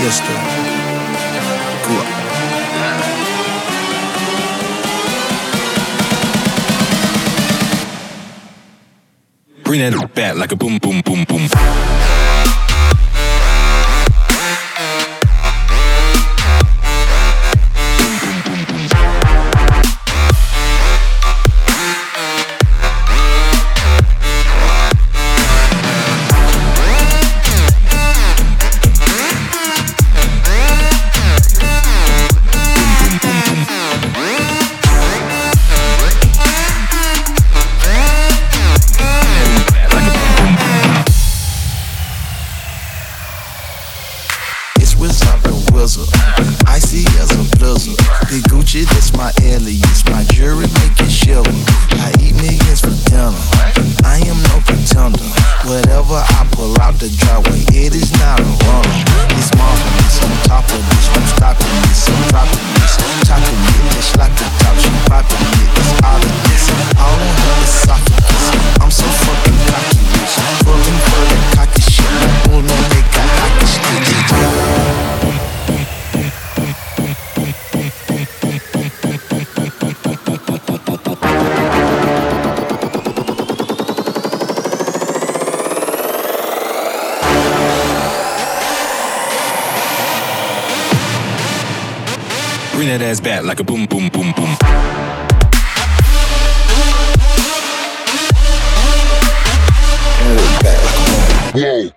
Fiesta. Go up. Bring that back like a boom, boom, boom, boom. Icy as a blizzard. Big Gucci, that's my alias. My jewelry make it shiver. I eat millions for dinner. I am no pretender. Whatever I pull out the driveway, it is not a runner. It's marvelous. On top of this, I'm stopping this. I'm dropping this. Chopping it just like a top. She popping it. It's all of this. All in her esophagus. I'm so fucking cocky, bitch. Pulling for that cocky shit. Uno make a hockey stick. Bring that ass back like a boom, boom, boom, boom. Whoa.